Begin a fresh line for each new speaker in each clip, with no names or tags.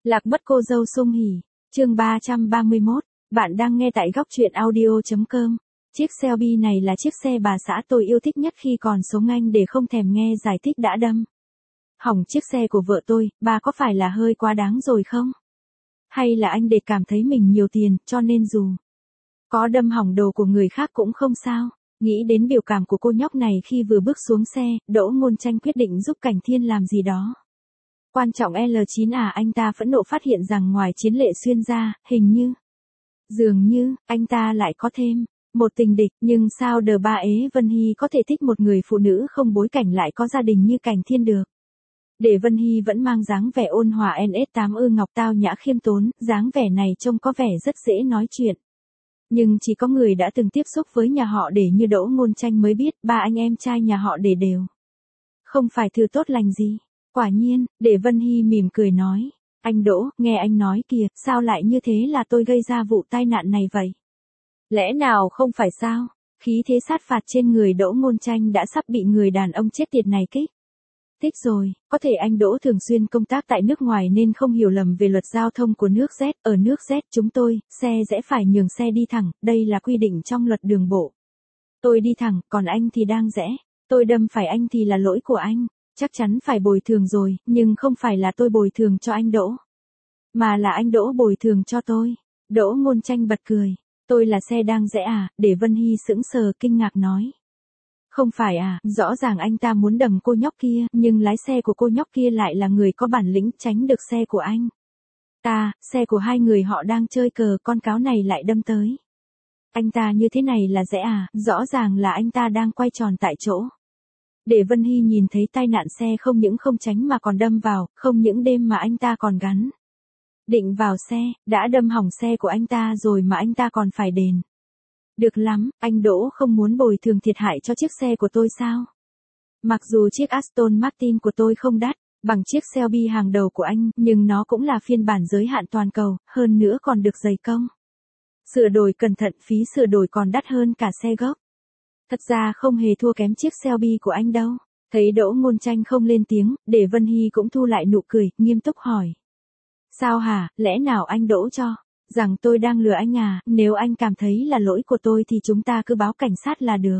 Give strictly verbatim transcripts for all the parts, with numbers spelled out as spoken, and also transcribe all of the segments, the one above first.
Lạc mất cô dâu Sung Hỉ, chương ba trăm ba mươi mốt, bạn đang nghe tại góc truyện audio.com. Chiếc Shelby này là chiếc xe bà xã tôi yêu thích nhất khi còn sống, anh để không thèm nghe giải thích đã đâm hỏng chiếc xe của vợ tôi, bà có phải là hơi quá đáng rồi không? Hay là anh để cảm thấy mình nhiều tiền, cho nên dù có đâm hỏng đồ của người khác cũng không sao? Nghĩ đến biểu cảm của cô nhóc này khi vừa bước xuống xe, Đỗ Ngôn Tranh quyết định giúp Cảnh Thiên làm gì đó. Quan trọng L chín à, anh ta phẫn nộ phát hiện rằng ngoài Chiến Lệ Xuyên ra, hình như, dường như, anh ta lại có thêm một tình địch, nhưng sao đờ ba ế Vân Hy có thể thích một người phụ nữ không bối cảnh lại có gia đình như Cảnh Thiên được. Để Vân Hy vẫn mang dáng vẻ ôn hòa en ét tám ư ngọc tao nhã khiêm tốn, dáng vẻ này trông có vẻ rất dễ nói chuyện. Nhưng chỉ có người đã từng tiếp xúc với nhà họ Để như Đỗ Ngôn Tranh mới biết ba anh em trai nhà họ Để đều không phải thứ tốt lành gì. Quả nhiên, Để Vân Hy mỉm cười nói, anh Đỗ, nghe anh nói kìa, sao lại như thế, là tôi gây ra vụ tai nạn này vậy? Lẽ nào không phải sao? Khí thế sát phạt trên người Đỗ Ngôn Tranh đã sắp bị người đàn ông chết tiệt này kích thích rồi. Có thể anh Đỗ thường xuyên công tác tại nước ngoài nên không hiểu lầm về luật giao thông của nước Z. Ở nước Z chúng tôi, xe rẽ phải nhường xe đi thẳng, đây là quy định trong luật đường bộ. Tôi đi thẳng, còn anh thì đang rẽ. Tôi đâm phải anh thì là lỗi của anh. Chắc chắn phải bồi thường rồi, nhưng không phải là tôi bồi thường cho anh Đỗ, mà là anh Đỗ bồi thường cho tôi. Đỗ Ngôn Tranh bật cười. Tôi là xe đang rẽ à? Để Vân Hy sững sờ kinh ngạc nói. Không phải à, rõ ràng anh ta muốn đầm cô nhóc kia, nhưng lái xe của cô nhóc kia lại là người có bản lĩnh tránh được xe của anh ta. Xe của hai người họ đang chơi cờ, con cáo này lại đâm tới anh ta như thế này là rẽ à? Rõ ràng là anh ta đang quay tròn tại chỗ. Để Vân Hy nhìn thấy tai nạn xe không những không tránh mà còn đâm vào, không những đêm mà anh ta còn gắn định vào xe, đã đâm hỏng xe của anh ta rồi mà anh ta còn phải đền. Được lắm, anh Đỗ không muốn bồi thường thiệt hại cho chiếc xe của tôi sao? Mặc dù chiếc Aston Martin của tôi không đắt bằng chiếc Shelby hàng đầu của anh, nhưng nó cũng là phiên bản giới hạn toàn cầu, hơn nữa còn được dày công sửa đổi cẩn thận, phí sửa đổi còn đắt hơn cả xe gốc. Thật ra không hề thua kém chiếc Shelby của anh đâu. Thấy Đỗ Ngôn Tranh không lên tiếng, Để Vân Hy cũng thu lại nụ cười, nghiêm túc hỏi. Sao hả, lẽ nào anh Đỗ cho rằng tôi đang lừa anh à? Nếu anh cảm thấy là lỗi của tôi thì chúng ta cứ báo cảnh sát là được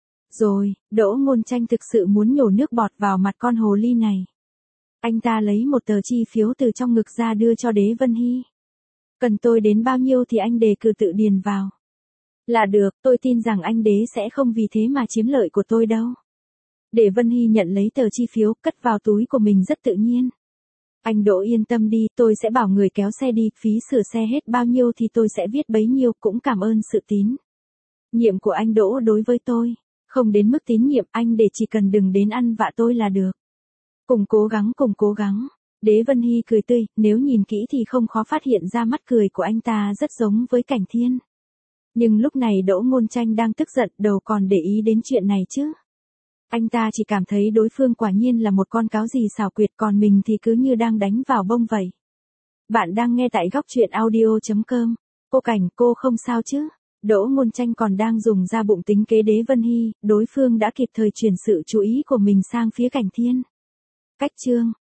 rồi. Đỗ Ngôn Tranh thực sự muốn nhổ nước bọt vào mặt con hồ ly này. Anh ta lấy một tờ chi phiếu từ trong ngực ra đưa cho Đế Vân Hy. Cần tôi đến bao nhiêu thì anh đề cử tự điền vào là được, tôi tin rằng anh Đế sẽ không vì thế mà chiếm lợi của tôi đâu. Để Vân Hy nhận lấy tờ chi phiếu, cất vào túi của mình rất tự nhiên. Anh Đỗ yên tâm đi, tôi sẽ bảo người kéo xe đi, phí sửa xe hết bao nhiêu thì tôi sẽ viết bấy nhiêu, cũng cảm ơn sự tín nhiệm của anh Đỗ đối với tôi. Không đến mức tín nhiệm, anh để chỉ cần đừng đến ăn vạ tôi là được. Cùng cố gắng, cùng cố gắng. Đế Vân Hy cười tươi, nếu nhìn kỹ thì không khó phát hiện ra mắt cười của anh ta rất giống với Cảnh Thiên. Nhưng lúc này Đỗ Ngôn Tranh đang tức giận, đầu còn để ý đến chuyện này chứ. Anh ta chỉ cảm thấy đối phương quả nhiên là một con cáo gì xảo quyệt, còn mình thì cứ như đang đánh vào bông vậy. Bạn đang nghe tại góc truyện audio.com. Cô Cảnh, cô không sao chứ? Đỗ Ngôn Tranh còn đang dùng ra bụng tính kế Đế Vân Hy, đối phương đã kịp thời chuyển sự chú ý của mình sang phía Cảnh Thiên. Cách chương